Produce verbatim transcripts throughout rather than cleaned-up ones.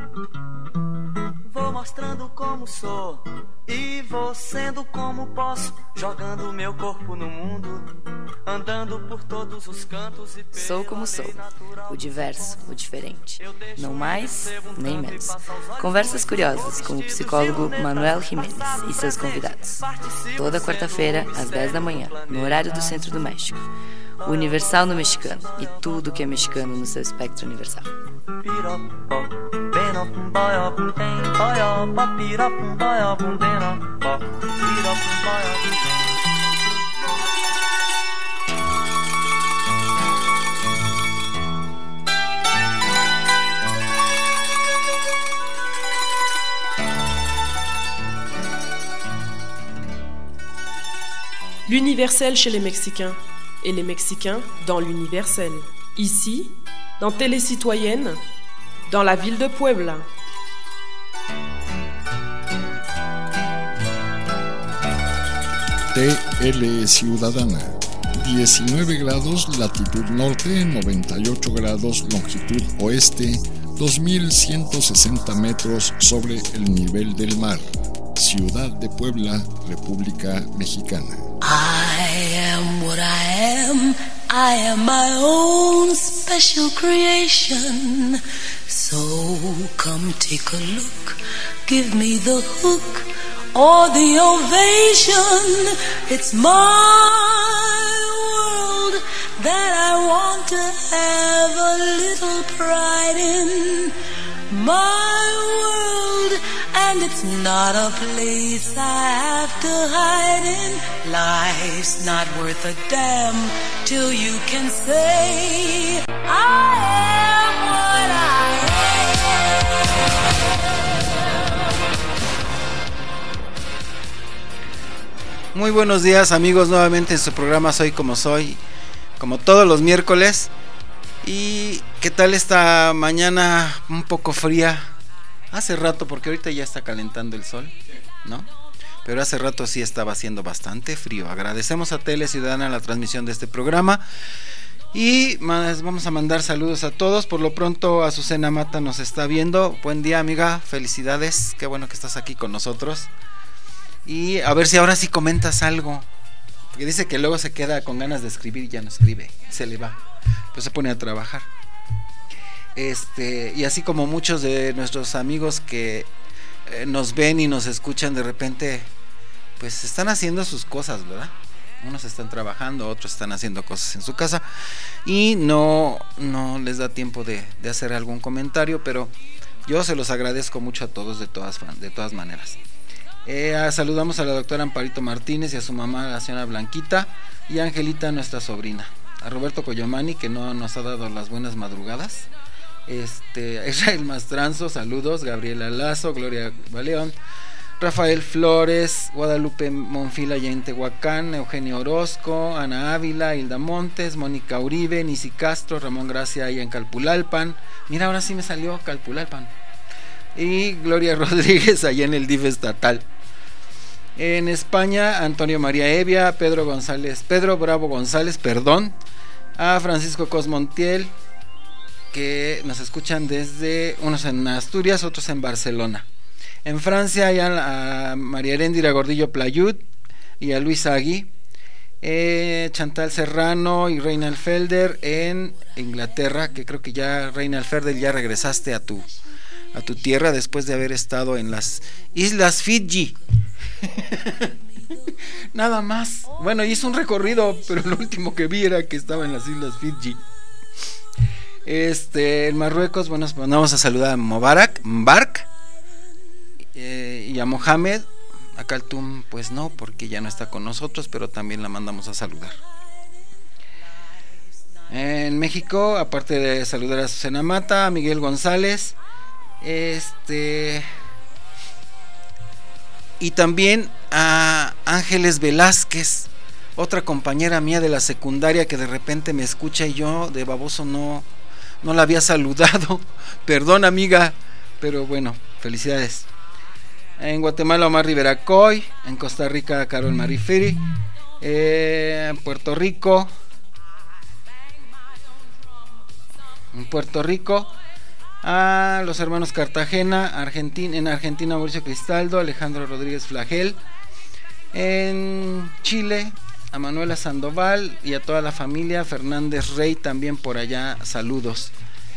Vou mostrando como sou e vou sendo como posso, jogando meu corpo no mundo, andando por todos os cantos e Sou como sou, o diverso, o diferente, não mais nem menos. Conversas curiosas com o psicólogo Manuel Jiménez e seus convidados. Toda quarta-feira, às dez da manhã, no horário do Centro do México. O Universal no Mexicano e tudo que é mexicano no seu espectro universal. L'universel chez les Mexicains et les Mexicains dans l'universel. Ici, dans Télécitoyenne, dans la ville de Puebla. T L Ciudadana, diecinueve grados latitud norte, noventa y ocho grados longitud oeste, dos mil ciento sesenta metros sobre el nivel del mar. Ciudad de Puebla, República Mexicana. I am what I am, I am my own special creation. So come take a look, give me the hook or the ovation. It's my world that I want to have a little pride in. My world, and it's not a place I have to hide in. Life's not worth a damn till you can say I am what I am. Muy buenos días, amigos, nuevamente en su programa Soy Como Soy, como todos los miércoles. ¿Y qué tal esta mañana un poco fría? Hace rato, porque ahorita ya está calentando el sol, ¿no? Pero hace rato sí estaba haciendo bastante frío. Agradecemos a Tele Ciudadana la transmisión de este programa y más, vamos a mandar saludos a todos. Por lo pronto Azucena Mata nos está viendo. Buen día, amiga, felicidades, qué bueno que estás aquí con nosotros. Y a ver si ahora sí comentas algo, porque dice que luego se queda con ganas de escribir y ya no escribe, se le va, pues se pone a trabajar. Este, y así como muchos de nuestros amigos que eh, nos ven y nos escuchan, de repente pues están haciendo sus cosas, ¿verdad? Unos están trabajando, otros están haciendo cosas en su casa y no, no les da tiempo de, de hacer algún comentario, pero yo se los agradezco mucho a todos de todas, de todas maneras. Eh, saludamos a la doctora Amparito Martínez y a su mamá, la señora Blanquita, y a Angelita, nuestra sobrina, a Roberto Coyomani, que no nos ha dado las buenas madrugadas, este, Israel Mastranzo, saludos, Gabriela Lazo, Gloria Baleón, Rafael Flores, Guadalupe Monfila allá en Tehuacán, Eugenio Orozco, Ana Ávila, Hilda Montes, Mónica Uribe, Nisi Castro, Ramón Gracia allá en Calpulalpan, mira, ahora sí me salió Calpulalpan, y Gloria Rodríguez allá en el D I F estatal. En España, Antonio María Evia, Pedro González, Pedro Bravo González, perdón, a Francisco Cosmontiel, que nos escuchan desde, unos en Asturias, otros en Barcelona. En Francia hay a, a María Heréndira Gordillo Playud y a Luis Agui, eh, Chantal Serrano y Reinald Felder en Inglaterra, que creo que ya, Reinald Felder, ya regresaste a tu a tu tierra después de haber estado en las Islas Fiji. Nada más. Bueno, hizo un recorrido, pero lo último que vi era que estaba en las Islas Fiji. Este, en Marruecos, bueno, vamos a saludar a Mubarak, Mbark, eh, y a Mohamed. A Kaltum, pues no, porque ya no está con nosotros, pero también la mandamos a saludar. En México, aparte de saludar a Susana Mata, a Miguel González, este, y también a Ángeles Velázquez, otra compañera mía de la secundaria que de repente me escucha y yo de baboso no, no la había saludado. Perdón, amiga, pero bueno, felicidades. En Guatemala, Omar Rivera Coy. En Costa Rica, Carol Marifiri. eh, En Puerto Rico En Puerto Rico A los hermanos Cartagena, Argentina, en Argentina Mauricio Cristaldo, Alejandro Rodríguez Flagel. En Chile, a Manuela Sandoval y a toda la familia Fernández Rey también por allá, saludos.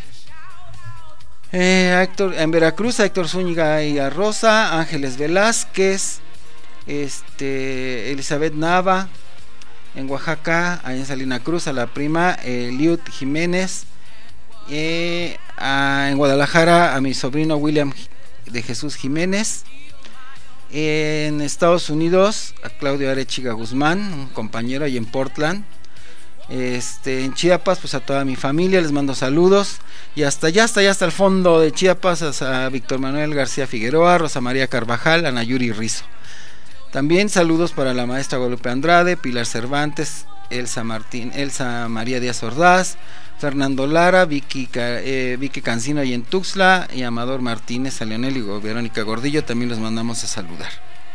Eh, a Héctor, en Veracruz, a Héctor Zúñiga y a Rosa, Ángeles Velázquez, este, Elizabeth Nava. En Oaxaca, allá en Salina Cruz, a la prima eh, Liut Jiménez. Eh, a, en Guadalajara, a mi sobrino William de Jesús Jiménez. En Estados Unidos, a Claudio Arechiga Guzmán, un compañero ahí en Portland. Este, en Chiapas, pues a toda mi familia les mando saludos. Y hasta allá, hasta allá, hasta el fondo de Chiapas, a Víctor Manuel García Figueroa, Rosa María Carvajal, Ana Yuri Rizo. También saludos para la maestra Guadalupe Andrade, Pilar Cervantes, Elsa Martín, Elsa María Díaz Ordaz, Fernando Lara, Vicky, eh, Vicky Cancino ahí en Tuxtla, y Amador Martínez, a Leonel y Verónica Gordillo, también los mandamos a saludar.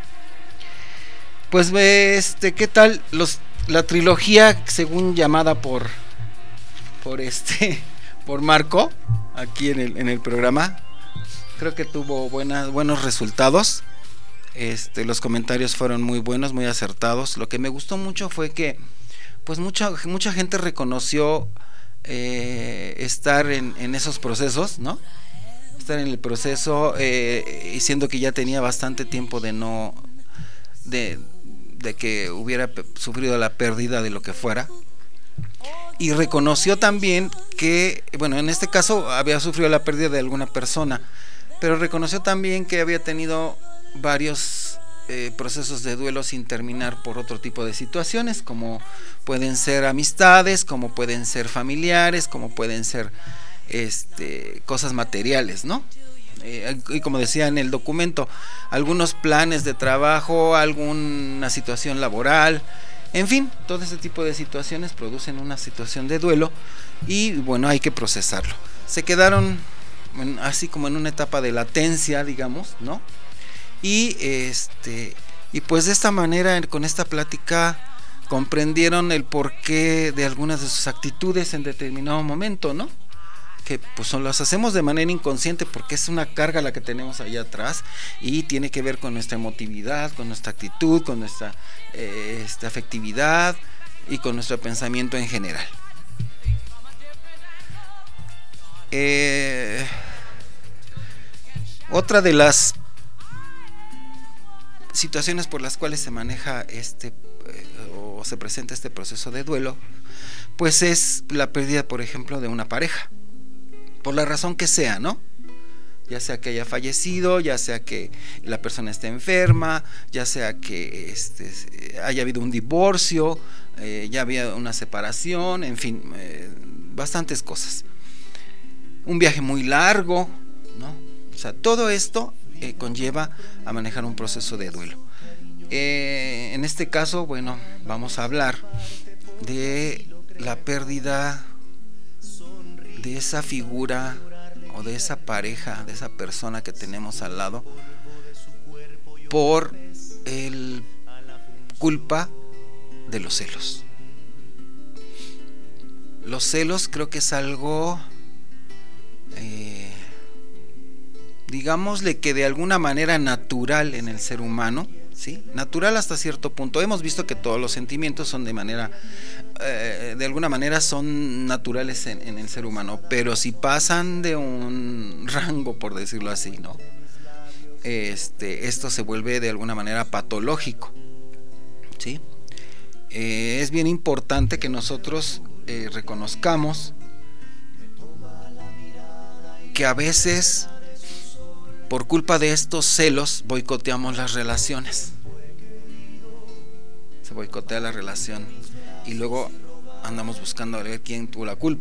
Pues este, ¿qué tal los la trilogía según llamada por por este por Marco aquí en el en el programa? Creo que tuvo buenas buenos resultados. Este, los comentarios fueron muy buenos, muy acertados. Lo que me gustó mucho fue que pues mucha mucha gente reconoció eh, estar en, en esos procesos, ¿no? Estar en el proceso, eh, y siendo que ya tenía bastante tiempo de no de, de que hubiera sufrido la pérdida de lo que fuera. Y reconoció también que, bueno, en este caso había sufrido la pérdida de alguna persona, pero reconoció también que había tenido varios eh, procesos de duelo sin terminar por otro tipo de situaciones, como pueden ser amistades, como pueden ser familiares, como pueden ser este, cosas materiales, ¿no? Eh, y como decía en el documento, algunos planes de trabajo, alguna situación laboral, en fin, todo ese tipo de situaciones producen una situación de duelo y bueno, hay que procesarlo. Se quedaron en, así como en una etapa de latencia, digamos, ¿no? Y este y pues de esta manera, con esta plática, comprendieron el porqué de algunas de sus actitudes en determinado momento, ¿no? Que pues las hacemos de manera inconsciente porque es una carga la que tenemos allá atrás y tiene que ver con nuestra emotividad, con nuestra actitud, con nuestra eh, esta afectividad y con nuestro pensamiento en general. Eh, otra de las situaciones por las cuales se maneja este eh, o se presenta este proceso de duelo, pues es la pérdida, por ejemplo, de una pareja, por la razón que sea, ¿no? Ya sea que haya fallecido, ya sea que la persona esté enferma, ya sea que este, haya habido un divorcio, eh, ya había una separación, en fin, eh, bastantes cosas. Un viaje muy largo, ¿no? O sea, todo esto eh, conlleva a manejar un proceso de duelo. Eh, en este caso, bueno, vamos a hablar de la pérdida de esa figura o de esa pareja, de esa persona que tenemos al lado, por el culpa de los celos. Los celos creo que es algo, eh, digámosle que de alguna manera natural en el ser humano, ¿sí? Natural hasta cierto punto. Hemos visto que todos los sentimientos son de manera, eh, de alguna manera son naturales en, en el ser humano, pero si pasan de un rango, por decirlo así, ¿no? Este, esto se vuelve de alguna manera patológico, ¿sí? Eh, es bien importante que nosotros eh, reconozcamos que a veces, por culpa de estos celos, boicoteamos las relaciones. Se boicotea la relación y luego andamos buscando a ver quién tuvo la culpa.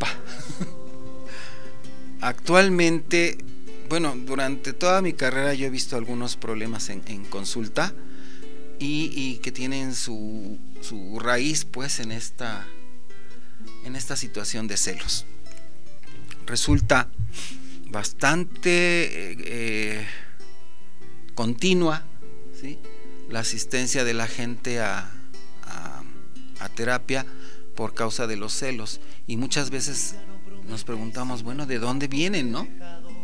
Actualmente, bueno, durante toda mi carrera yo he visto algunos problemas en, en consulta y, y que tienen su, su raíz pues en esta, en esta situación de celos. Resulta bastante eh, eh, continua, ¿sí?, la asistencia de la gente a, a, a terapia por causa de los celos, y muchas veces nos preguntamos, bueno, ¿de dónde vienen, no?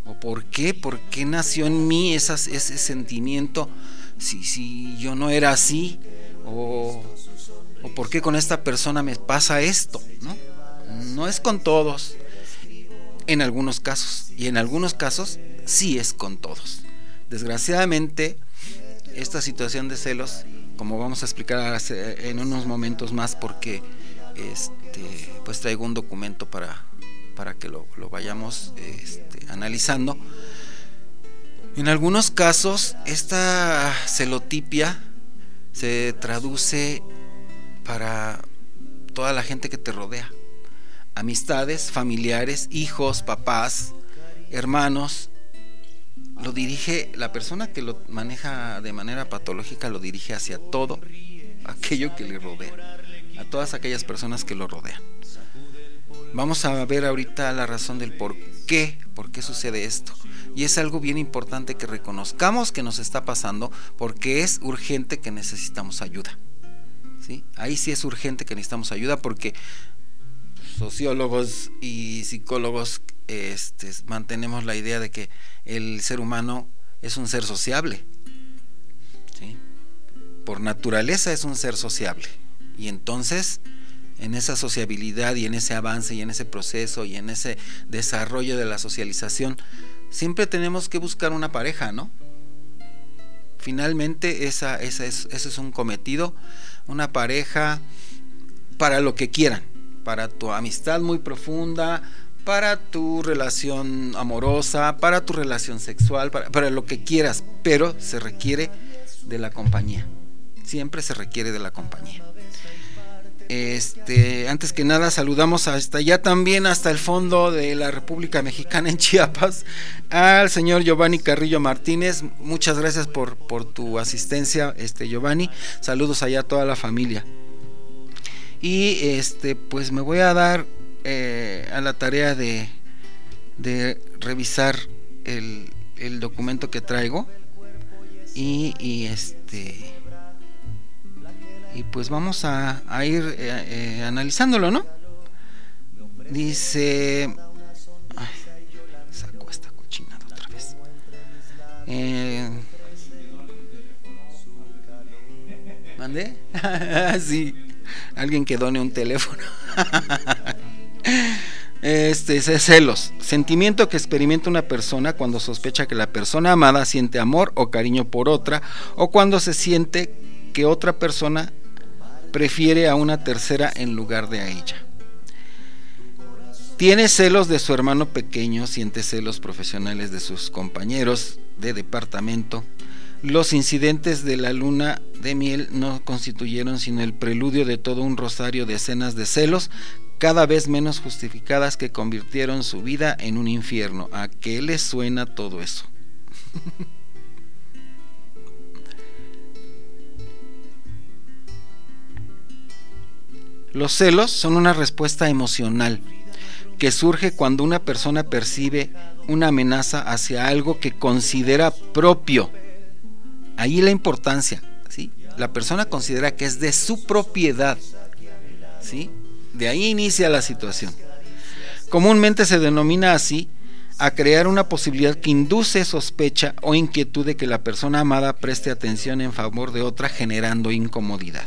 ¿O por qué? ¿Por qué nació en mí esas, ese sentimiento si, si yo no era así? ¿O, o por qué con esta persona me pasa esto? ¿No? No es con todos, en algunos casos, y en algunos casos sí es con todos. Desgraciadamente, esta situación de celos, como vamos a explicar en unos momentos más, porque este, pues traigo un documento para, para que lo, lo vayamos este, analizando. En algunos casos, esta celotipia se traduce para toda la gente que te rodea. Amistades, familiares, hijos, papás, hermanos. Lo dirige, la persona que lo maneja de manera patológica lo dirige hacia todo aquello que le rodea, a todas aquellas personas que lo rodean. Vamos a ver ahorita la razón del por qué, por qué sucede esto. Y es algo bien importante que reconozcamos que nos está pasando, porque es urgente que necesitamos ayuda. ¿Sí? Ahí sí es urgente que necesitamos ayuda, porque sociólogos y psicólogos este, mantenemos la idea de que el ser humano es un ser sociable, ¿sí? Por naturaleza es un ser sociable, y entonces en esa sociabilidad y en ese avance y en ese proceso y en ese desarrollo de la socialización siempre tenemos que buscar una pareja, ¿no? Finalmente esa, esa es, ese es un cometido, una pareja para lo que quieran, para tu amistad muy profunda, para tu relación amorosa, para tu relación sexual, para, para lo que quieras, pero se requiere de la compañía, siempre se requiere de la compañía. Este, antes que nada saludamos hasta allá también, hasta el fondo de la República Mexicana en Chiapas, al señor Giovanni Carrillo Martínez. Muchas gracias por, por tu asistencia, este Giovanni. Saludos allá a toda la familia. Y este, pues me voy a dar eh, a la tarea de, de revisar el, el documento que traigo y, y este y pues vamos a, a ir eh, eh, analizándolo, ¿no? Dice, ay, saco esta cochinada otra vez. Eh, ¿Mandé? Sí. Alguien que done un teléfono. Este es celos, sentimiento que experimenta una persona cuando sospecha que la persona amada siente amor o cariño por otra, o cuando se siente que otra persona prefiere a una tercera en lugar de a ella. Tiene celos de su hermano pequeño, siente celos profesionales de sus compañeros de departamento. Los incidentes de la luna de miel no constituyeron sino el preludio de todo un rosario de escenas de celos, cada vez menos justificadas, que convirtieron su vida en un infierno. ¿A qué les suena todo eso? Los celos son una respuesta emocional que surge cuando una persona percibe una amenaza hacia algo que considera propio. Ahí la importancia, ¿sí? La persona considera que es de su propiedad, ¿sí? De ahí inicia la situación. Comúnmente se denomina así a crear una posibilidad que induce sospecha o inquietud de que la persona amada preste atención en favor de otra, generando incomodidad.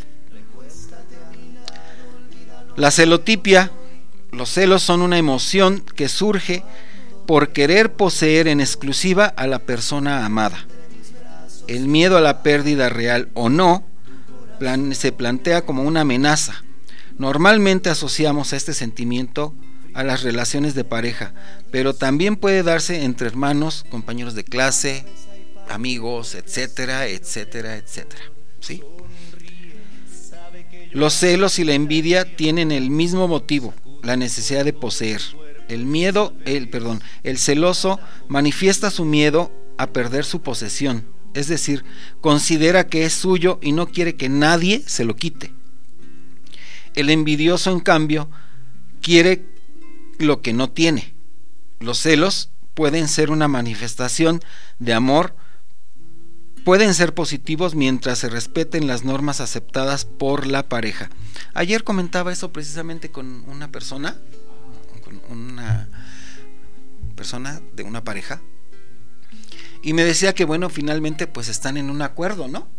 La celotipia, los celos son una emoción que surge por querer poseer en exclusiva a la persona amada. El miedo a la pérdida, real o no, plan, se plantea como una amenaza. Normalmente asociamos a este sentimiento a las relaciones de pareja, pero también puede darse entre hermanos, compañeros de clase, amigos, etcétera, etcétera, etcétera, ¿sí? Los celos y la envidia tienen el mismo motivo, la necesidad de poseer. El miedo, el perdón, el celoso manifiesta su miedo a perder su posesión, es decir, considera que es suyo y no quiere que nadie se lo quite. El envidioso, en cambio, quiere lo que no tiene. Los celos pueden ser una manifestación de amor, pueden ser positivos mientras se respeten las normas aceptadas por la pareja. Ayer comentaba eso precisamente con una persona, con una persona, de una pareja, y me decía que bueno, finalmente pues están en un acuerdo, ¿no?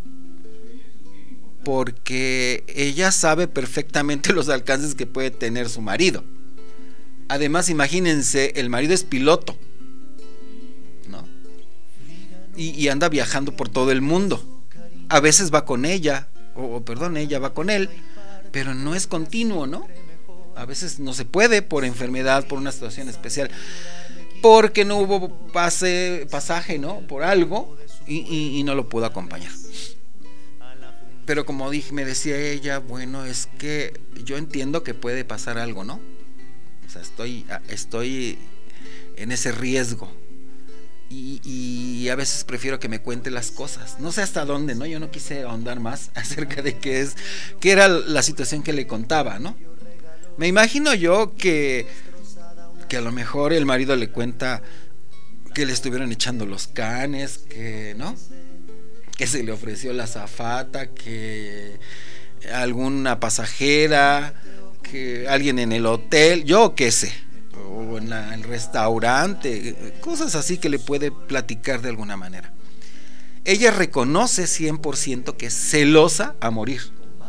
Porque ella sabe perfectamente los alcances que puede tener su marido. Además, imagínense, el marido es piloto, ¿no? Y, y anda viajando por todo el mundo. A veces va con ella, o perdón, ella va con él, pero no es continuo, ¿no? A veces no se puede por enfermedad, por una situación especial, porque no hubo pase, pasaje, ¿no? Por algo, y, y, y no lo pudo acompañar. Pero como dije, me decía ella, bueno, es que yo entiendo que puede pasar algo, ¿no? O sea, estoy, estoy en ese riesgo. Y, y a veces prefiero que me cuente las cosas. No sé hasta dónde, ¿no? Yo no quise ahondar más acerca de qué es, qué era la situación que le contaba, ¿no? Me imagino yo que, que a lo mejor el marido le cuenta que le estuvieron echando los canes, que, ¿no? Que se le ofreció la azafata, que alguna pasajera, que alguien en el hotel, yo qué sé, o en la, el restaurante, cosas así que le puede platicar de alguna manera. Ella reconoce cien por ciento que es celosa a morir,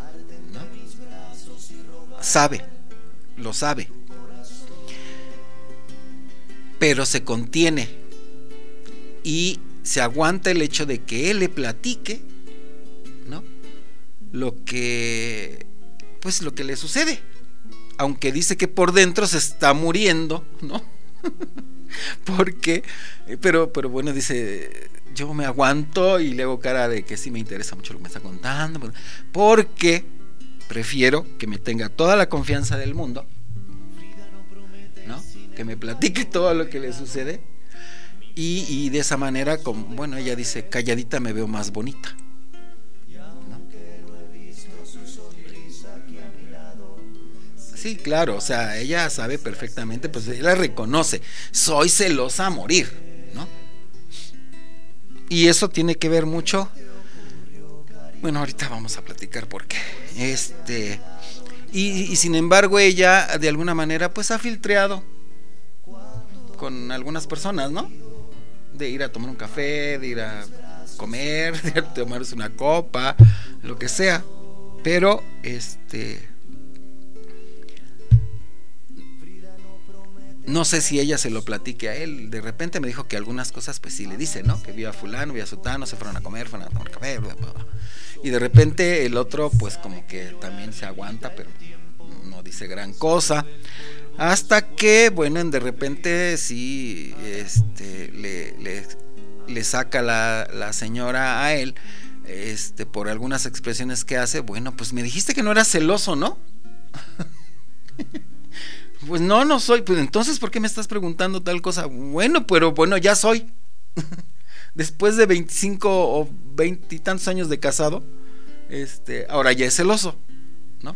¿no? Sabe, lo sabe, pero se contiene y se aguanta el hecho de que él le platique, ¿no? Lo que, pues lo que le sucede, aunque dice que por dentro se está muriendo, ¿no? Porque, pero, pero bueno, dice, yo me aguanto y le hago cara de que sí me interesa mucho lo que me está contando, porque prefiero que me tenga toda la confianza del mundo, ¿no? Que me platique todo lo que le sucede. Y, y de esa manera, como, bueno, ella dice, calladita me veo más bonita, ¿no? Sí, claro, o sea, ella sabe perfectamente, pues ella reconoce, soy celosa a morir, ¿no? Y eso tiene que ver mucho, bueno, ahorita vamos a platicar por qué. Este, y, y sin embargo ella de alguna manera pues ha filtreado con algunas personas, ¿no? De ir a tomar un café, de ir a comer, de ir a tomarse una copa, lo que sea. Pero este no sé si ella se lo platique a él. De repente me dijo que algunas cosas pues sí le dice, ¿no? Que vio a fulano, vio a sutano, se fueron a comer, fueron a tomar café, bla, bla, bla. Y de repente el otro pues como que también se aguanta, pero no dice gran cosa. Hasta que, bueno, de repente sí este, le, le, le saca la, la señora a él, este, por algunas expresiones que hace. Bueno, pues me dijiste que no eras celoso, ¿no? Pues no, no soy. Pues entonces, ¿por qué me estás preguntando tal cosa? Bueno, pero bueno, ya soy. Después de veinticinco o veinte y tantos años de casado, este, ahora ya es celoso, ¿no?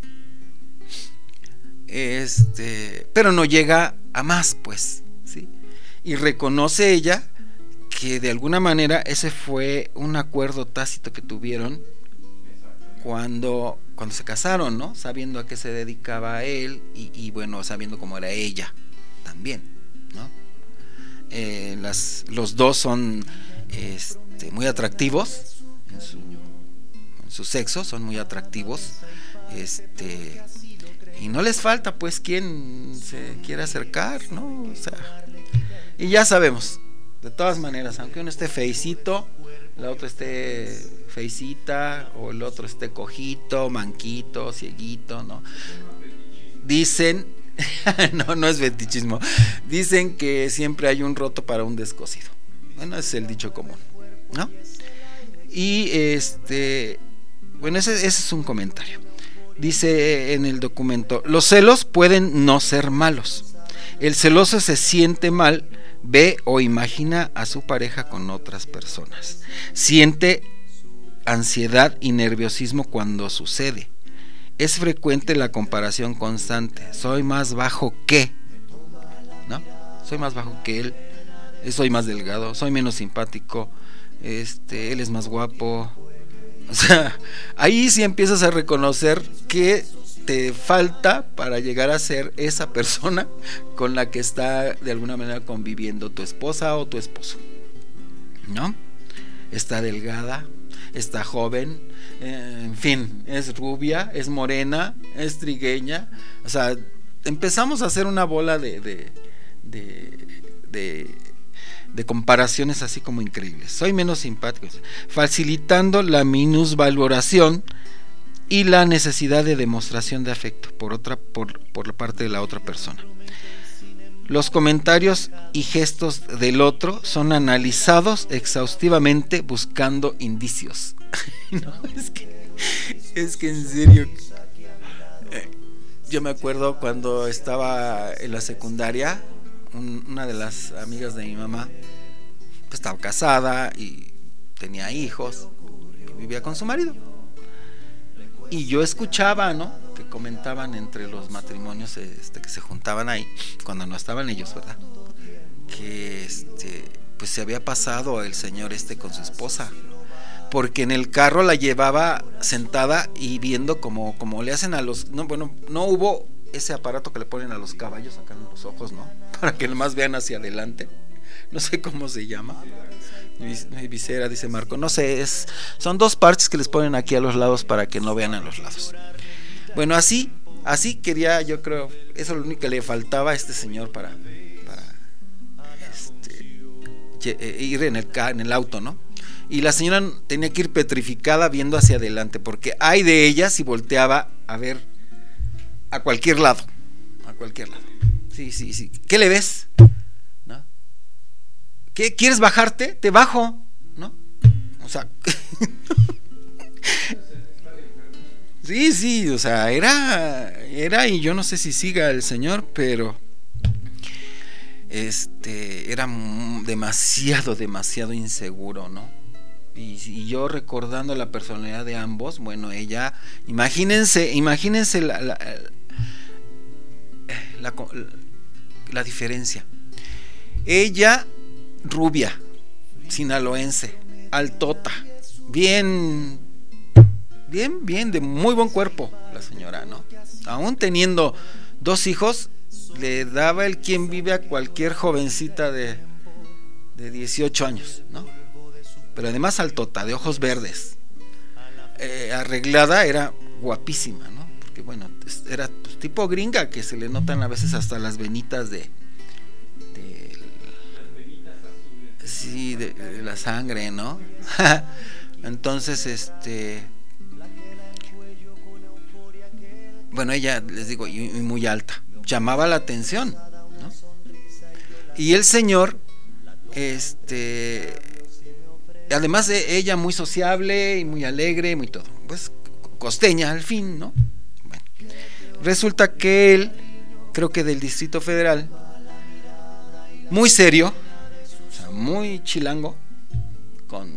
Este, pero no llega a más, pues, ¿sí? Y reconoce ella que de alguna manera ese fue un acuerdo tácito que tuvieron cuando, cuando se casaron, ¿no? Sabiendo a qué se dedicaba él y, y bueno, sabiendo cómo era ella también, ¿no? Eh, las, los dos son este, muy atractivos en su, en su sexo, son muy atractivos, este, y no les falta pues quien se quiera acercar, ¿no? O sea, y ya sabemos, de todas maneras, aunque uno esté feicito, la otra esté feicita, o el otro esté cojito, manquito, cieguito, ¿no? Dicen, no, no es fetichismo, dicen que siempre hay un roto para un descosido. Bueno, ese es el dicho común, ¿no? Y este, bueno, ese, ese es un comentario. Dice en el documento, los celos pueden no ser malos. El celoso se siente mal, ve o imagina a su pareja con otras personas. Siente ansiedad y nerviosismo cuando sucede. Es frecuente la comparación constante. Soy más bajo que, ¿no? Soy más bajo que él. Soy más delgado. Soy menos simpático. Este, él es más guapo. O sea, ahí sí empiezas a reconocer que te falta para llegar a ser esa persona con la que está de alguna manera conviviendo tu esposa o tu esposo, ¿no? Está delgada, está joven, eh, en fin, es rubia, es morena, es trigueña, o sea, empezamos a hacer una bola de de, de, de, de comparaciones así como increíbles. Soy menos simpático, facilitando la minusvaloración y la necesidad de demostración de afecto por otra por, por la parte de la otra persona. Los comentarios y gestos del otro son analizados exhaustivamente buscando indicios. No, es que es que en serio, eh, yo me acuerdo cuando estaba en la secundaria, un, una de las amigas de mi mamá pues, estaba casada y tenía hijos, y vivía con su marido. Y yo escuchaba, ¿no?, que comentaban entre los matrimonios este, que se juntaban ahí, cuando no estaban ellos, ¿verdad?, que este, pues se había pasado el señor este con su esposa, porque en el carro la llevaba sentada y viendo como, como le hacen a los, no, bueno, no hubo ese aparato que le ponen a los caballos acá en los ojos, ¿no?, para que nomás vean hacia adelante, no sé cómo se llama, visera, dice Marco, no sé, es, son dos parches que les ponen aquí a los lados para que no vean a los lados. Bueno, así, así quería, yo creo, eso es lo único que le faltaba a este señor para, para este, ir en el, en el auto, ¿no? Y la señora tenía que ir petrificada viendo hacia adelante, porque ay de ella si volteaba a ver a cualquier lado, a cualquier lado. Sí, sí, sí. ¿Qué le ves? ¿No? ¿Qué? ¿Quieres bajarte? Te bajo, ¿no? O sea, sí, sí, o sea, era, era y yo no sé si siga el señor, pero este, era demasiado, demasiado inseguro, ¿no? Y, y yo recordando la personalidad de ambos, bueno, ella, imagínense, imagínense la, la, la, la, la diferencia. Ella, rubia, sinaloense, altota, bien, bien, bien, de muy buen cuerpo, la señora, ¿no? Aún teniendo dos hijos, le daba el quien vive a cualquier jovencita de, de dieciocho años, ¿no? Pero además altota, de ojos verdes, eh, arreglada, era guapísima, ¿no? Porque bueno, era pues, tipo gringa, que se le notan a veces hasta las venitas de, de sí, de, de la sangre, ¿no? Entonces, este, bueno, ella, les digo, y, y muy alta, llamaba la atención, ¿no? Y el señor, este, además de ella muy sociable y muy alegre, muy todo, pues costeña al fin, ¿no? Bueno, resulta que él, creo que del Distrito Federal, muy serio, o sea, muy chilango, con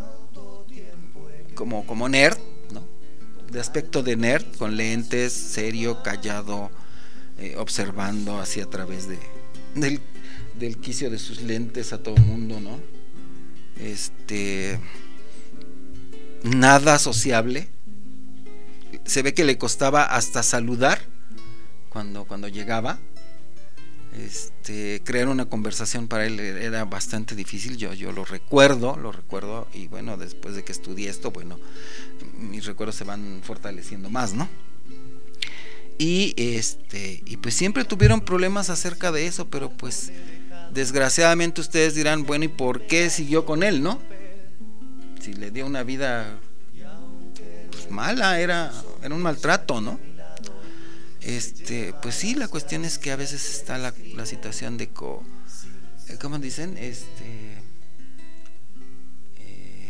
como, como nerd, ¿no? De aspecto de nerd, con lentes, serio, callado, eh, observando así a través de del, del quicio de sus lentes a todo el mundo, ¿no? Este, nada sociable, se ve que le costaba hasta saludar cuando, cuando llegaba, este, crear una conversación para él era bastante difícil, yo, yo lo recuerdo, lo recuerdo, y bueno, después de que estudié esto, bueno, mis recuerdos se van fortaleciendo más, ¿no? Y este, y pues siempre tuvieron problemas acerca de eso, pero pues desgraciadamente ustedes dirán, bueno, ¿y por qué siguió con él, no? Si le dio una vida pues mala, era, era un maltrato, ¿no? Este, pues sí, la cuestión es que a veces está la, la situación de co, ¿cómo dicen? Este, eh,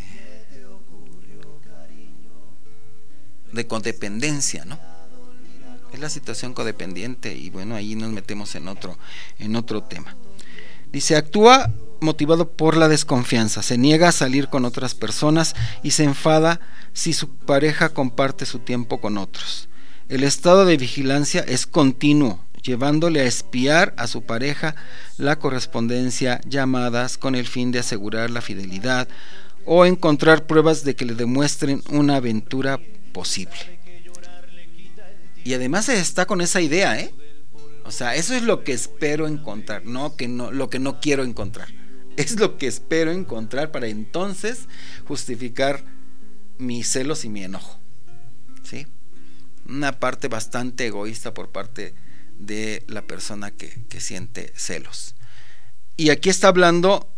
de codependencia, ¿no? Es la situación codependiente y bueno, ahí nos metemos en otro, en otro tema. Dice, actúa motivado por la desconfianza, se niega a salir con otras personas y se enfada si su pareja comparte su tiempo con otros. El estado de vigilancia es continuo, llevándole a espiar a su pareja la correspondencia, llamadas con el fin de asegurar la fidelidad o encontrar pruebas de que le demuestren una aventura posible. Y además está con esa idea, ¿eh? O sea, eso es lo que espero encontrar, no que no lo que no quiero encontrar. Es lo que espero encontrar para entonces justificar mis celos y mi enojo, ¿sí? Una parte bastante egoísta por parte de la persona que, que siente celos. Y aquí está hablando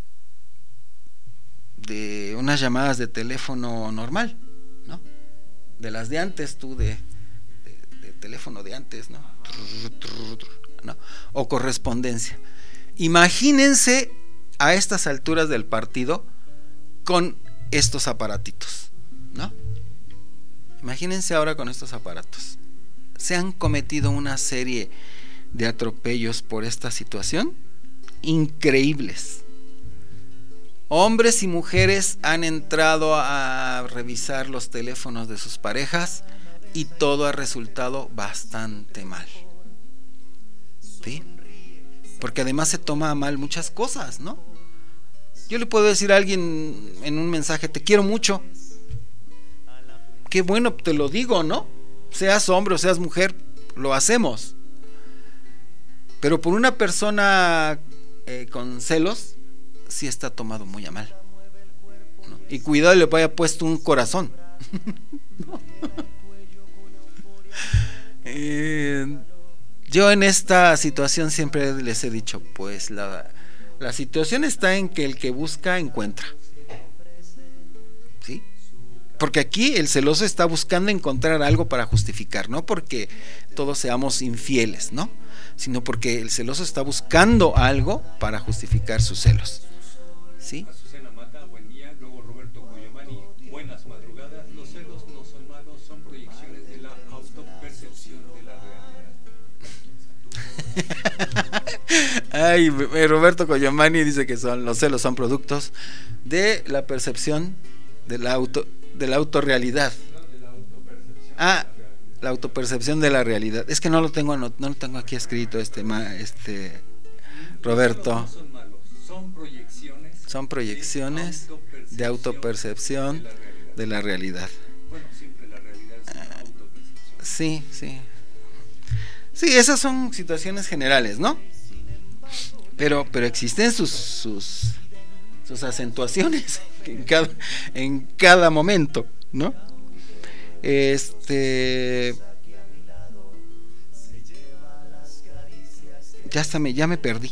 de unas llamadas de teléfono normal, ¿no? De las de antes, tú de, de, de teléfono de antes, ¿no? ¿no? O correspondencia. Imagínense a estas alturas del partido con estos aparatitos, ¿no? Imagínense ahora con estos aparatos. Se han cometido una serie de atropellos por esta situación increíbles. Hombres y mujeres han entrado a revisar los teléfonos de sus parejas y todo ha resultado bastante mal, ¿sí? Porque además se toma a mal muchas cosas, ¿no? Yo le puedo decir a alguien en un mensaje: te quiero mucho. Qué bueno, te lo digo, ¿no? Seas hombre o seas mujer, lo hacemos. Pero por una persona eh, con celos, sí está tomado muy a mal, ¿no? Y cuidado, le vaya puesto un corazón. ¿No? eh, yo en esta situación siempre les he dicho, pues la, la situación está en que el que busca encuentra, ¿sí? Porque aquí el celoso está buscando encontrar algo para justificar, no porque todos seamos infieles, ¿no? Sino porque el celoso está buscando algo para justificar sus celos, ¿sí? Azucena Mata, buen día. Luego Roberto Coyomani, buenas madrugadas. Los celos no son malos, son proyecciones de la autopercepción de la realidad. Ay, Roberto Coyomani dice que son los celos son productos de la percepción de la auto de la autorrealidad. Ah, la autopercepción de la realidad. Es que no lo tengo no, no lo tengo aquí escrito este este Roberto. No son malos, son proyecciones. Son proyecciones de autopercepción de la realidad. Bueno, siempre la realidad es una autopercepción. Sí, sí. Sí, esas son situaciones generales, ¿no? Pero pero existen sus sus sus acentuaciones en cada, en cada momento, ¿no? Este ya hasta me ya me perdí.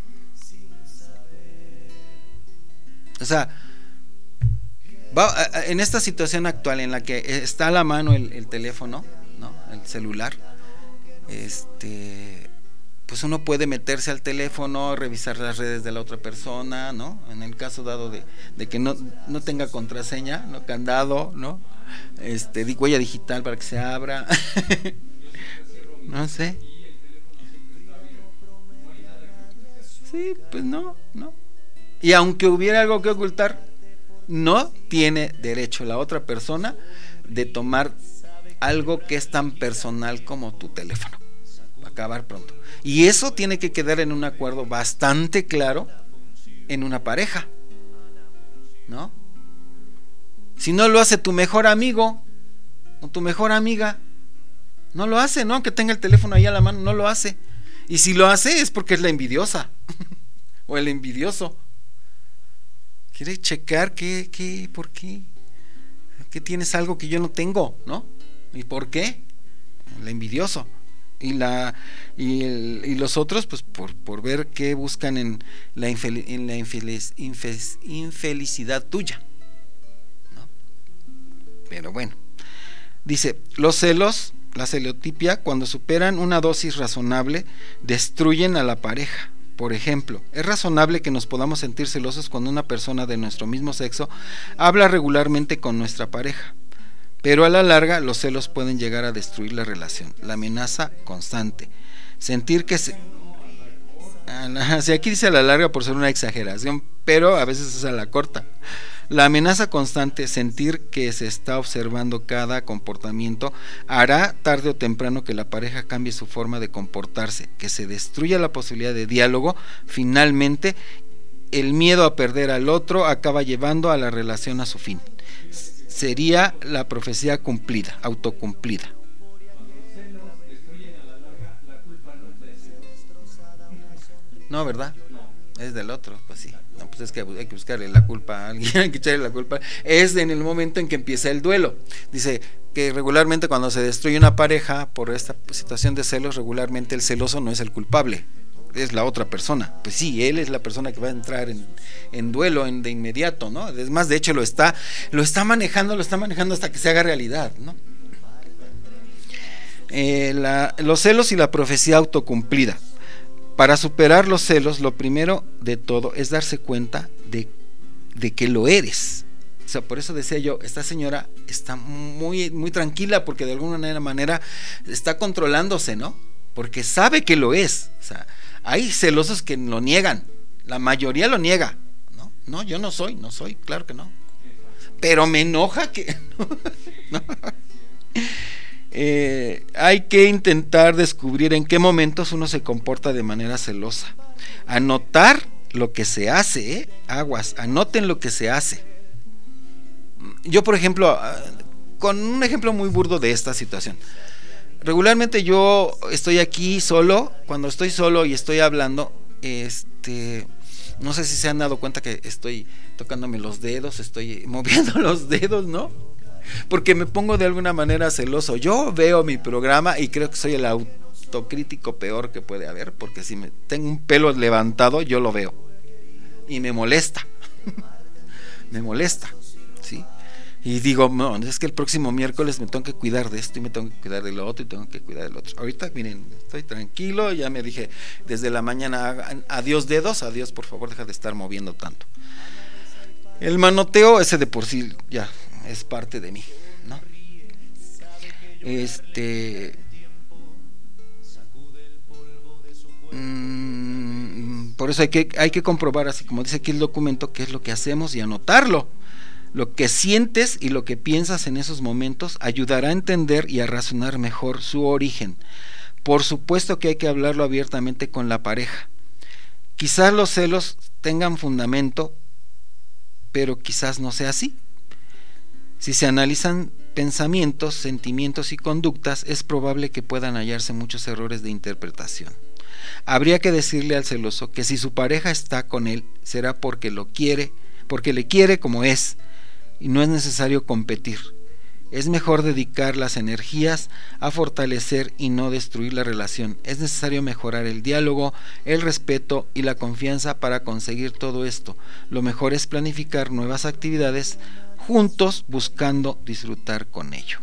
O sea, va, en esta situación actual en la que está a la mano el, el teléfono, ¿no? El celular, este pues uno puede meterse al teléfono, revisar las redes de la otra persona, ¿no? En el caso dado de, de que no, no tenga contraseña, ¿no? Candado, ¿no? Este, huella digital para que se abra. No sé. Sí, pues no, no. Y aunque hubiera algo que ocultar, no tiene derecho la otra persona de tomar algo que es tan personal como tu teléfono. Va a acabar pronto. Y eso tiene que quedar en un acuerdo bastante claro en una pareja, ¿no? Si no lo hace tu mejor amigo o tu mejor amiga, no lo hace, ¿no? Aunque tenga el teléfono ahí a la mano, no lo hace. Y si lo hace es porque es la envidiosa o el envidioso. Quiere checar qué, qué, por qué, que tienes algo que yo no tengo, ¿no? ¿Y por qué? El envidioso. Y la y, el, y los otros pues por, por ver qué buscan en la, infelic, en la infelic, infelic, infelicidad tuya, ¿no? Pero bueno, dice, los celos, la celotipia, cuando superan una dosis razonable, destruyen a la pareja. Por ejemplo, es razonable que nos podamos sentir celosos cuando una persona de nuestro mismo sexo habla regularmente con nuestra pareja. Pero a la larga los celos pueden llegar a destruir la relación. La amenaza constante. Sentir que se... Ah, sí, aquí dice a la larga por ser una exageración, pero a veces es a la corta. La amenaza constante, sentir que se está observando cada comportamiento, hará tarde o temprano que la pareja cambie su forma de comportarse, que se destruya la posibilidad de diálogo. Finalmente, el miedo a perder al otro acaba llevando a la relación a su fin. Sería la profecía cumplida, autocumplida. No, ¿verdad? Es del otro, pues sí. No, pues es que hay que buscarle la culpa a alguien, hay que echarle la culpa. Es en el momento en que empieza el duelo. Dice que regularmente cuando se destruye una pareja por esta situación de celos, regularmente el celoso no es el culpable, es la otra persona. Pues sí, él es la persona que va a entrar en, en duelo en, de inmediato, ¿no? Es más, de hecho lo está, lo está manejando, lo está manejando hasta que se haga realidad, ¿no? Eh, la, los celos y la profecía autocumplida. Para superar los celos, lo primero de todo es darse cuenta de, de que lo eres. O sea, por eso decía yo, esta señora está muy, muy tranquila porque de alguna manera está controlándose, ¿no? Porque sabe que lo es. O sea, hay celosos que lo niegan, la mayoría lo niega. No, no, yo no soy, no soy, claro que no. Pero me enoja que... ¿no? Eh, hay que intentar descubrir en qué momentos uno se comporta de manera celosa. Anotar lo que se hace, ¿eh? Aguas, anoten lo que se hace. Yo, por ejemplo, con un ejemplo muy burdo de esta situación. Regularmente yo estoy aquí solo, cuando estoy solo y estoy hablando, este, no sé si se han dado cuenta que estoy tocándome los dedos, estoy moviendo los dedos, ¿no? Porque me pongo de alguna manera celoso. Yo veo mi programa y creo que soy el autocrítico peor que puede haber, porque si me tengo un pelo levantado, yo lo veo y me molesta. Me molesta, ¿sí? Y digo, no, es que el próximo miércoles me tengo que cuidar de esto y me tengo que cuidar de lo otro y tengo que cuidar del otro. Ahorita, miren, estoy tranquilo, ya me dije desde la mañana, adiós dedos, adiós, por favor, deja de estar moviendo tanto. El manoteo, ese de por sí ya es parte de mí, ¿no? Este mmm, por eso hay que, hay que comprobar, así como dice aquí el documento, qué es lo que hacemos y anotarlo. Lo que sientes y lo que piensas en esos momentos ayudará a entender y a razonar mejor su origen. Por supuesto que hay que hablarlo abiertamente con la pareja. Quizás los celos tengan fundamento, pero quizás no sea así. Si se analizan pensamientos, sentimientos y conductas, es probable que puedan hallarse muchos errores de interpretación. Habría que decirle al celoso que si su pareja está con él, será porque lo quiere, porque le quiere como es, y no es necesario competir. Es mejor dedicar las energías a fortalecer y no destruir la relación. Es necesario mejorar el diálogo, el respeto y la confianza para conseguir todo esto. Lo mejor es planificar nuevas actividades juntos, buscando disfrutar con ello.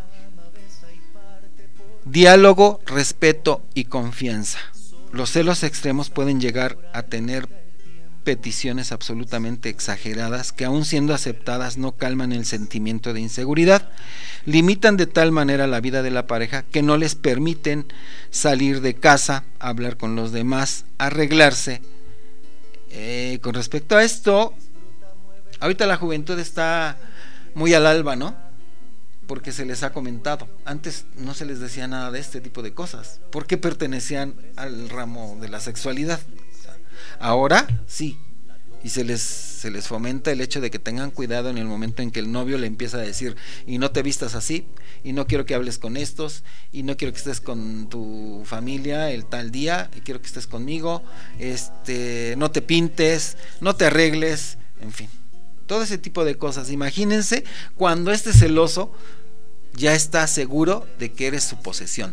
Diálogo, respeto y confianza. Los celos extremos pueden llegar a tener peticiones absolutamente exageradas que, aun siendo aceptadas, no calman el sentimiento de inseguridad, limitan de tal manera la vida de la pareja que no les permiten salir de casa, hablar con los demás, arreglarse. Eh, con respecto a esto, ahorita la juventud está muy al alba, ¿no? Porque se les ha comentado. Antes no se les decía nada de este tipo de cosas, porque pertenecían al ramo de la sexualidad. Ahora sí, y se les, se les fomenta el hecho de que tengan cuidado en el momento en que el novio le empieza a decir, y no te vistas así, y no quiero que hables con estos, y no quiero que estés con tu familia el tal día, y quiero que estés conmigo, este, no te pintes, no te arregles, en fin, todo ese tipo de cosas. Imagínense cuando este celoso ya está seguro de que eres su posesión,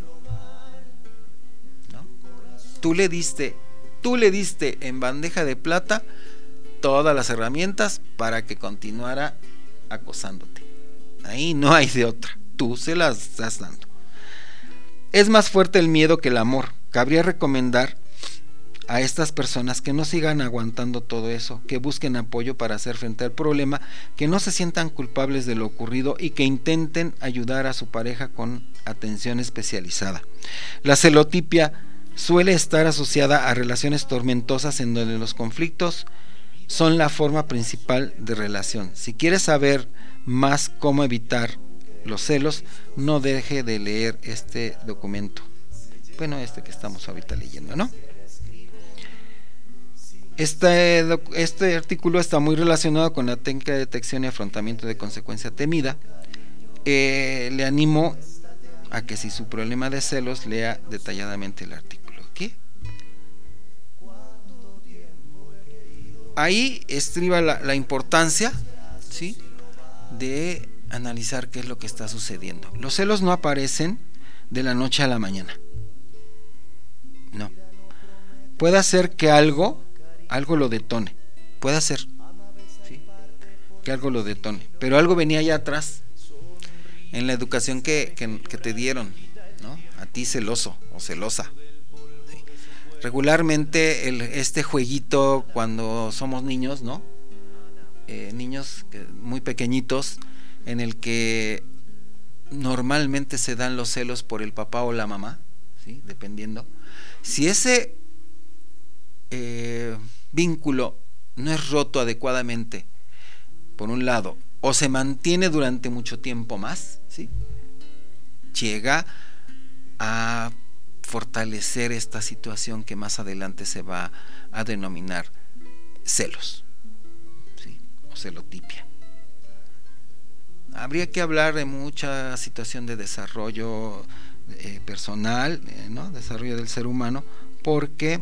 ¿no? Tú le diste Tú le diste en bandeja de plata todas las herramientas para que continuara acosándote. Ahí no hay de otra. Tú se las estás dando. Es más fuerte el miedo que el amor. Cabría recomendar a estas personas que no sigan aguantando todo eso, que busquen apoyo para hacer frente al problema, que no se sientan culpables de lo ocurrido y que intenten ayudar a su pareja con atención especializada. La celotipia suele estar asociada a relaciones tormentosas en donde los conflictos son la forma principal de relación. Si quieres saber más cómo evitar los celos, no deje de leer este documento. Bueno, este que estamos ahorita leyendo, ¿no? Este, este artículo está muy relacionado con la técnica de detección y afrontamiento de consecuencia temida. Eh, le animo a que si su problema de celos, lea detalladamente el artículo. ¿Qué? ahí estriba la, la importancia, ¿sí?, de analizar qué es lo que está sucediendo. Los celos no aparecen de la noche a la mañana. No. Puede ser que algo, algo lo detone. Puede ser, ¿sí?, que algo lo detone. Pero algo venía allá atrás, en la educación que, que, que te dieron, ¿no? A ti celoso o celosa. ¿Sí? Regularmente el, este jueguito cuando somos niños, ¿no? Eh, niños que, muy pequeñitos, en el que normalmente se dan los celos por el papá o la mamá, ¿sí?, dependiendo. Si ese eh, vínculo no es roto adecuadamente, por un lado, o se mantiene durante mucho tiempo más, ¿sí?, llega a fortalecer esta situación que más adelante se va a denominar celos, ¿sí?, o celotipia. Habría que hablar de mucha situación de desarrollo eh, personal, eh, ¿no?, desarrollo del ser humano, porque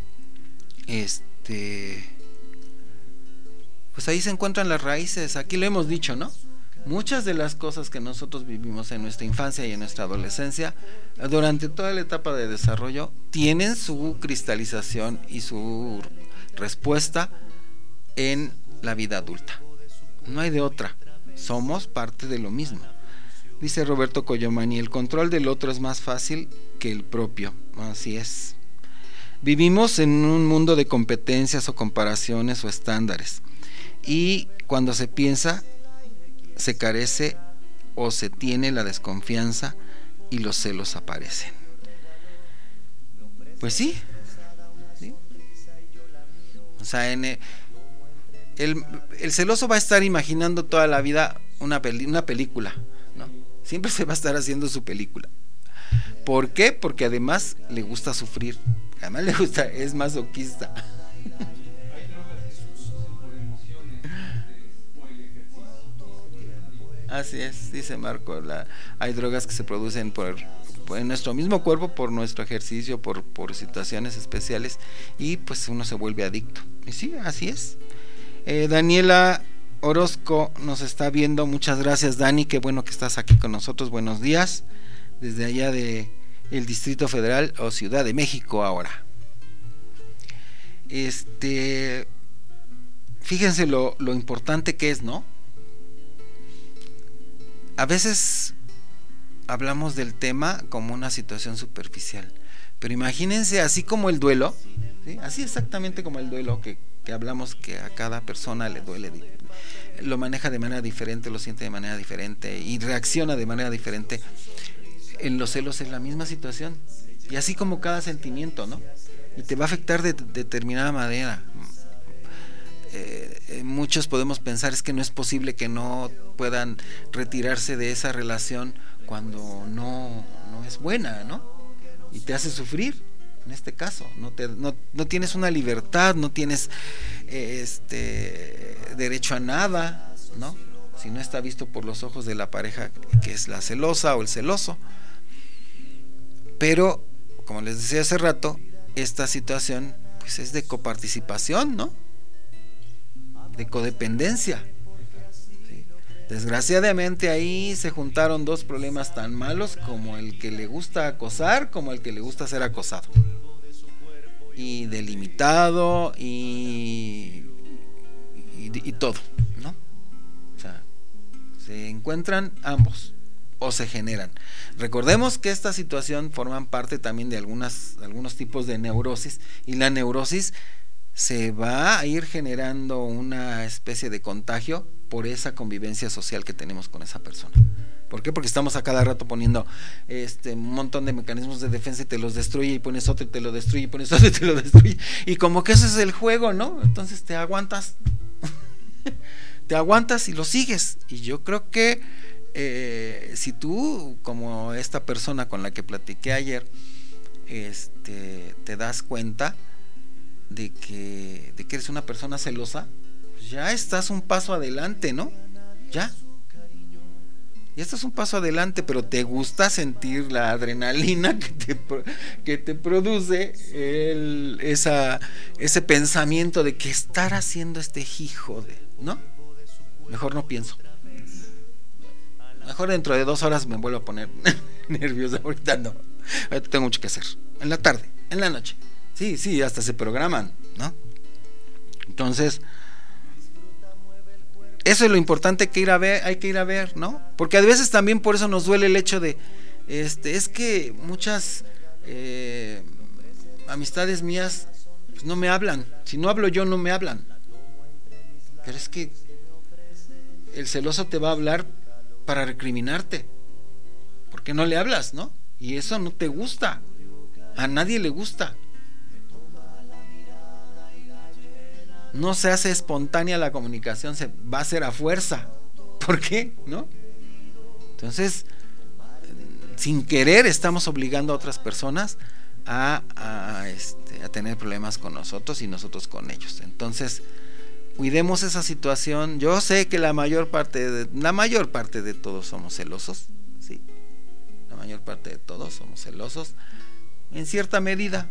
este pues ahí se encuentran las raíces. Aquí lo hemos dicho, ¿no? Muchas de las cosas que nosotros vivimos en nuestra infancia y en nuestra adolescencia, durante toda la etapa de desarrollo, tienen su cristalización y su respuesta en la vida adulta. No hay de otra. Somos parte de lo mismo. Dice Roberto Coyomani, el control del otro es más fácil que el propio. Así es. Vivimos en un mundo de competencias o comparaciones o estándares. Y cuando se piensa, se carece o se tiene la desconfianza y los celos aparecen. Pues sí, ¿sí? O sea, en el, el, el celoso va a estar imaginando toda la vida una, peli, una película, ¿no? Siempre se va a estar haciendo su película. ¿Por qué? Porque además le gusta sufrir. Además le gusta, es masoquista. Así es, dice Marco, la, hay drogas que se producen por, por en nuestro mismo cuerpo, por nuestro ejercicio, por, por situaciones especiales, y pues uno se vuelve adicto. Y sí, así es. eh, Daniela Orozco nos está viendo, muchas gracias, Dani, qué bueno que estás aquí con nosotros, buenos días, desde allá de el Distrito Federal o Ciudad de México ahora. Este, fíjense lo, lo importante que es, ¿no? A veces hablamos del tema como una situación superficial, pero imagínense, así como el duelo, ¿sí?, así exactamente como el duelo que, que hablamos, que a cada persona le duele, lo maneja de manera diferente, lo siente de manera diferente y reacciona de manera diferente. En los celos es la misma situación, y así como cada sentimiento, ¿no? Y te va a afectar de, de determinada manera. Eh, muchos podemos pensar, es que no es posible que no puedan retirarse de esa relación cuando no, no es buena, ¿no? Y te hace sufrir, en este caso, no, te, no, no tienes una libertad, no tienes eh, este derecho a nada, ¿no? Si no está visto por los ojos de la pareja que es la celosa o el celoso. Pero, como les decía hace rato, esta situación pues es de coparticipación, ¿no? De codependencia. ¿Sí? Desgraciadamente ahí se juntaron dos problemas tan malos como el que le gusta acosar como el que le gusta ser acosado. Y delimitado y, y, y todo, ¿no? O sea, se encuentran ambos o se generan. Recordemos que esta situación forman parte también de algunas, algunos tipos de neurosis, y la neurosis se va a ir generando una especie de contagio por esa convivencia social que tenemos con esa persona. ¿Por qué? Porque estamos a cada rato poniendo este un montón de mecanismos de defensa y te los destruye, y pones otro y te lo destruye, y pones otro y te lo destruye, y como que ese es el juego, ¿no? Entonces te aguantas te aguantas y lo sigues. Y yo creo que eh, si tú, como esta persona con la que platiqué ayer, este te das cuenta de que, de que eres una persona celosa, pues ya estás un paso adelante, ¿no? Ya. Y esto es un paso adelante, pero te gusta sentir la adrenalina que te, que te produce el, esa, ese pensamiento de que estar haciendo este hijo de, ¿no? Mejor no pienso. Mejor dentro de dos horas me vuelvo a poner nervioso. Ahorita no. Ahorita tengo mucho que hacer. En la tarde, en la noche. Sí, sí, hasta se programan, ¿no? Entonces, eso es lo importante que ir a ver, hay que ir a ver, ¿no? Porque a veces también por eso nos duele el hecho de, este, es que muchas eh, amistades mías pues, no me hablan. Si no hablo yo, no me hablan. Pero es que el celoso te va a hablar para recriminarte, porque no le hablas, ¿no? Y eso no te gusta, a nadie le gusta. No se hace espontánea la comunicación, se va a hacer a fuerza. ¿Por qué? ¿No? Entonces, sin querer estamos obligando a otras personas a, a, este, a tener problemas con nosotros y nosotros con ellos. Entonces, cuidemos esa situación. Yo sé que la mayor parte de, la mayor parte de todos somos celosos, sí. La mayor parte de todos somos celosos en cierta medida,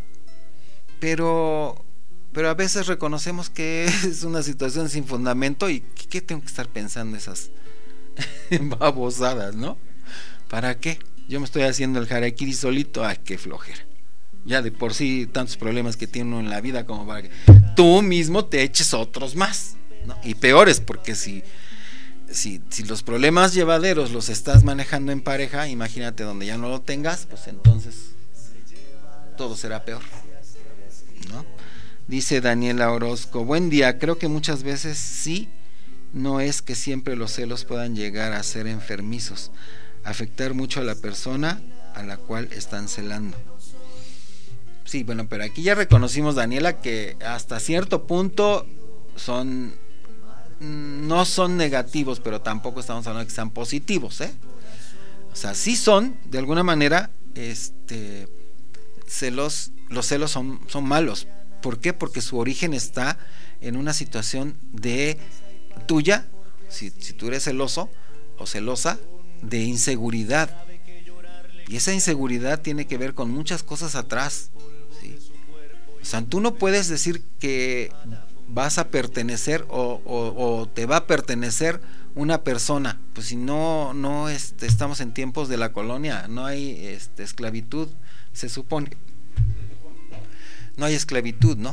pero pero a veces reconocemos que es una situación sin fundamento y ¿qué tengo que estar pensando esas babosadas, no? ¿Para qué? Yo me estoy haciendo el harakiri solito. Ay, qué flojera. Ya de por sí tantos problemas que tiene uno en la vida como para que tú mismo te eches otros más, ¿no? Y peores, porque si, si, si los problemas llevaderos los estás manejando en pareja, imagínate donde ya no lo tengas, pues entonces todo será peor, ¿no? Dice Daniela Orozco, buen día, creo que muchas veces sí, no es que siempre los celos puedan llegar a ser enfermizos, afectar mucho a la persona a la cual están celando. Sí, bueno, pero aquí ya reconocimos, Daniela, que hasta cierto punto son, no son negativos, pero tampoco estamos hablando de que sean positivos, ¿eh? O sea, sí son, de alguna manera, este, celos, los celos son, son malos. ¿Por qué? Porque su origen está en una situación de tuya, si, si tú eres celoso o celosa, de inseguridad. Y esa inseguridad tiene que ver con muchas cosas atrás, ¿sí? O sea, tú no puedes decir que vas a pertenecer o, o, o te va a pertenecer una persona, pues si no, no este, estamos en tiempos de la colonia, no hay este, esclavitud, se supone. No hay esclavitud, ¿no?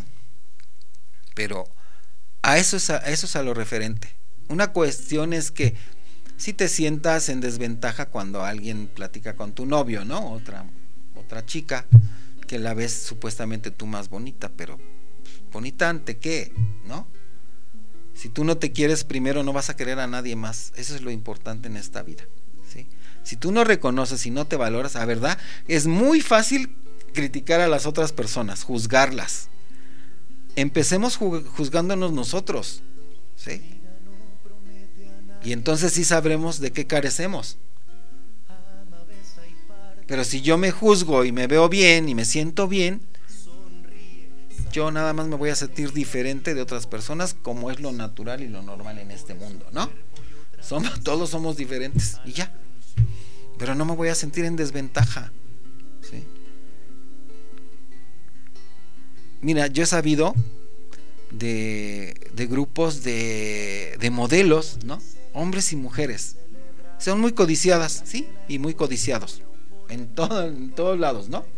Pero a eso es a, a eso es a lo referente. Una cuestión es que si te sientas en desventaja cuando alguien platica con tu novio, ¿no? Otra, otra chica que la ves supuestamente tú más bonita, pero bonita ante qué, ¿no? Si tú no te quieres primero, no vas a querer a nadie más. Eso es lo importante en esta vida, ¿sí? Si tú no reconoces y no te valoras, la verdad, es muy fácil criticar a las otras personas, juzgarlas. Empecemos juzgándonos nosotros, ¿sí? Y entonces sí sabremos de qué carecemos. Pero si yo me juzgo y me veo bien y me siento bien, yo nada más me voy a sentir diferente de otras personas, como es lo natural y lo normal en este mundo, ¿no? Somos, todos somos diferentes y ya. Pero no me voy a sentir en desventaja, ¿sí? Mira, yo he sabido de, de grupos de, de modelos, ¿no? Hombres y mujeres. Son muy codiciadas, ¿sí? Y muy codiciados. En, todo, en todos lados, ¿no?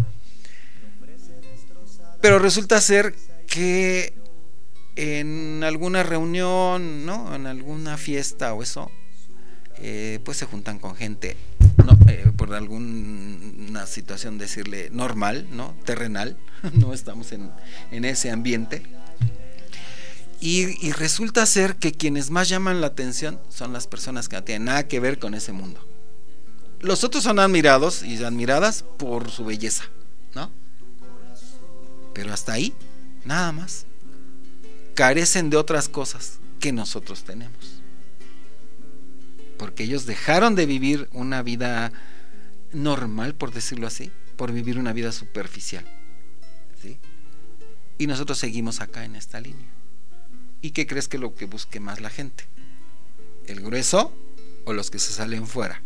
Pero resulta ser que en alguna reunión, ¿no? En alguna fiesta o eso, eh, pues se juntan con gente, ¿no? Eh, por alguna situación, decirle, normal, ¿no? Terrenal. No estamos en, en ese ambiente. Y, y resulta ser que quienes más llaman la atención son las personas que no tienen nada que ver con ese mundo. Los otros son admirados y admiradas por su belleza, ¿no? Pero hasta ahí, nada más. Carecen de otras cosas que nosotros tenemos. Porque ellos dejaron de vivir una vida normal, por decirlo así, por vivir una vida superficial, ¿sí? Y nosotros seguimos acá en esta línea. ¿Y qué crees que es lo que busque más la gente? El grueso o los que se salen fuera,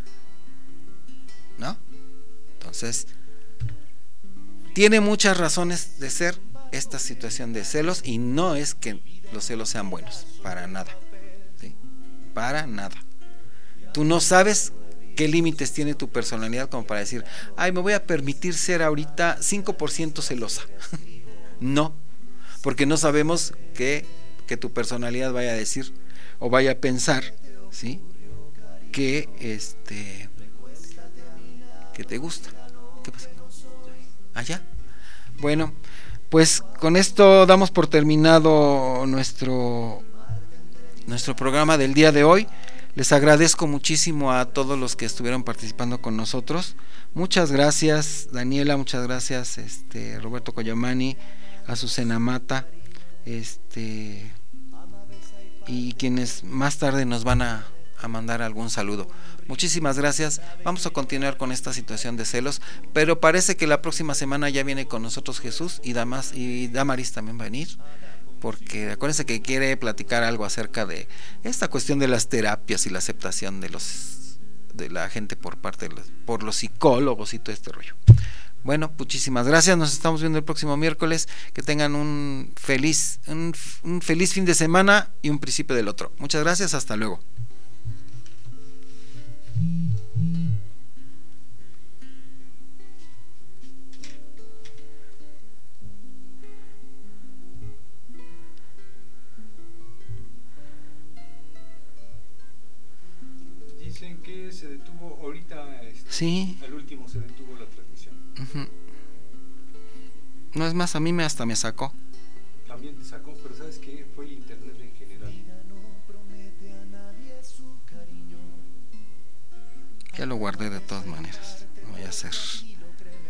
¿no? Entonces, tiene muchas razones de ser esta situación de celos, y no es que los celos sean buenos, para nada, ¿sí? Para nada. Tú no sabes qué límites tiene tu personalidad como para decir, ay, me voy a permitir ser ahorita cinco por ciento celosa. No, porque no sabemos que, que tu personalidad vaya a decir o vaya a pensar, ¿sí? Que este que te gusta. ¿Qué pasa? Allá. Bueno, pues con esto damos por terminado nuestro nuestro programa del día de hoy. Les agradezco muchísimo a todos los que estuvieron participando con nosotros. Muchas gracias, Daniela, muchas gracias, este Roberto Coyomani, Azucena Mata, este y quienes más tarde nos van a, a mandar algún saludo. Muchísimas gracias. Vamos a continuar con esta situación de celos, pero parece que la próxima semana ya viene con nosotros Jesús, y Damas y Damaris también va a venir, porque acuérdense que quiere platicar algo acerca de esta cuestión de las terapias y la aceptación de los de la gente por parte de los, por los psicólogos y todo este rollo. Bueno, muchísimas gracias. Nos estamos viendo el próximo miércoles. Que tengan un feliz un, un feliz fin de semana y un principio del otro. Muchas gracias, hasta luego. Dicen que se detuvo ahorita, este, sí. Al último se detuvo la transmisión. Uh-huh. No, es más, a mí me hasta me sacó. También te sacó, pero ¿sabes qué? Fue el internet en general. Ya lo guardé de todas maneras. No voy a hacer